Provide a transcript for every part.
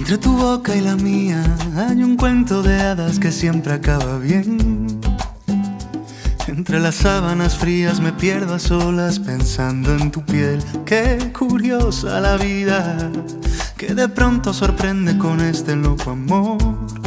Entre tu boca y la mía hay un cuento de hadas que siempre acaba bien. Entre las sábanas frías me pierdo a solas pensando en tu piel. Qué curiosa la vida, que de pronto sorprende con este loco amor.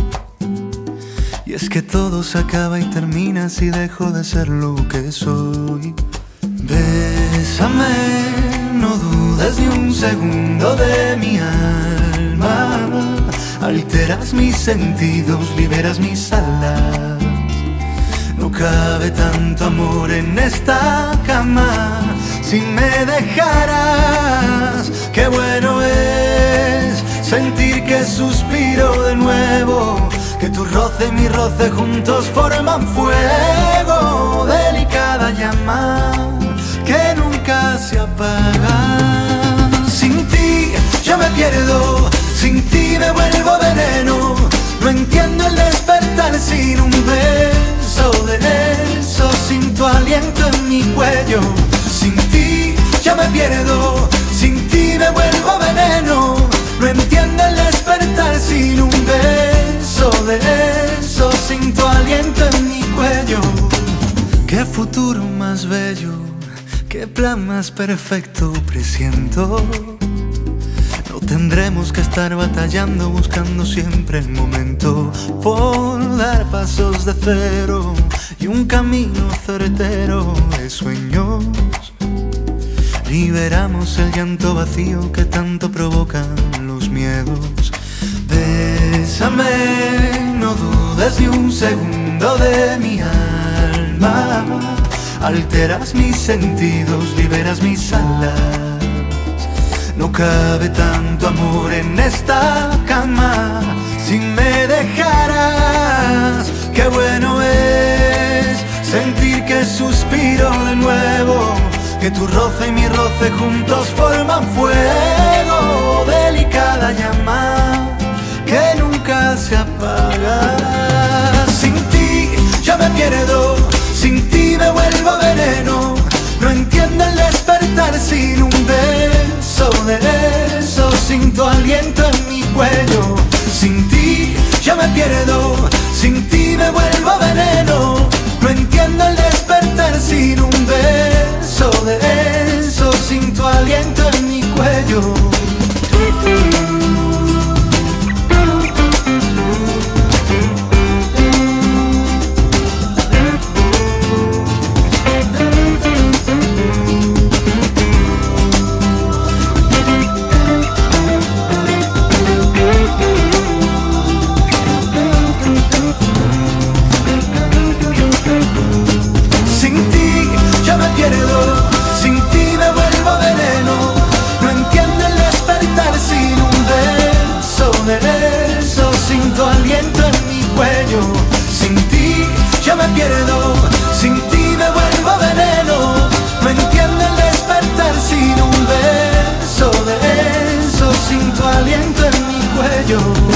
Y es que todo se acaba y termina si dejo de ser lo que soy. Bésame, no dudes ni un segundo de mi alma. Alteras mis sentidos, liberas mis alas. No cabe tanto amor en esta cama. Si me dejaras, qué bueno es sentir que suspiro de nuevo, que tu roce y mi roce juntos forman fuego. Delicada llama que nunca se apaga. Sin ti yo me pierdo, sin ti me vuelvo veneno. No entiendo el despertar sin un beso de eso, sin tu aliento en mi cuello. Sin ti yo me pierdo, sin ti me vuelvo veneno. No entiendo el despertar sin un beso de eso, sin tu aliento en mi cuello. Qué futuro más bello, qué plan más perfecto presiento. No tendremos que estar batallando, buscando siempre el momento por dar pasos de cero y un camino certero de sueños. Liberamos el llanto vacío que tanto provocan los miedos. Bésame, no dudes ni un segundo de mi alma. Alteras mis sentidos, liberas mis alas. No cabe tanto amor en esta cama. Si me dejaras, qué bueno es sentir que suspiro de nuevo, que tu roce y mi roce juntos forman fuego. Delicada llama que nunca se apaga. Sin ti yo me pierdo, sin ti me vuelvo veneno. No entiendo el despertar sin un beso de eso, sin tu aliento en mi cuello. Sin ti yo me pierdo, sin ti me vuelvo veneno. No entiendo el despertar sin un beso de eso, sin tu aliento en mi cuello. Sin ti me vuelvo veneno. No entiendo el despertar sin un beso de eso, sin tu aliento en mi cuello. Sin ti yo me pierdo, sin ti me vuelvo veneno. No entiendo el despertar sin un beso de eso, sin tu aliento en mi cuello.